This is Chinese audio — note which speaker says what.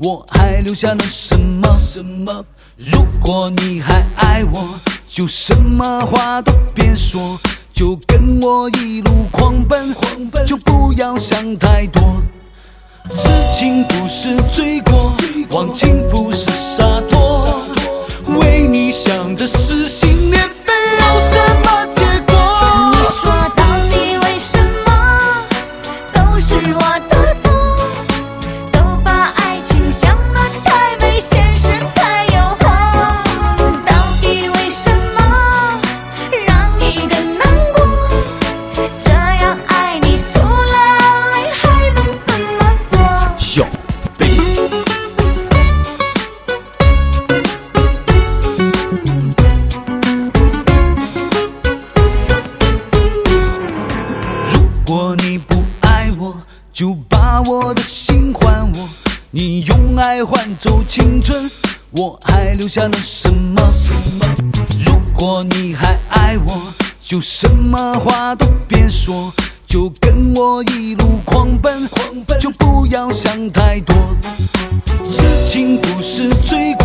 Speaker 1: 我还留下了什么？如果你还爱我，就什么话都别说，就跟我一路狂奔，就不要想太多。痴情不是罪过，忘情不是洒脱，为你想的撕心裂肺有什么结果？
Speaker 2: 你说到底为什么都是我的错，都把爱情想得太美，现实太诱惑，到底为什么让你更难过？这样爱你除了爱还能怎么做？
Speaker 1: 哟如果你不爱我，就把我的心还我，你用爱换走青春，我还留下了什么？如果你还爱我，就什么话都别说，就跟我一路狂奔，就不要想太多。痴情不是罪过，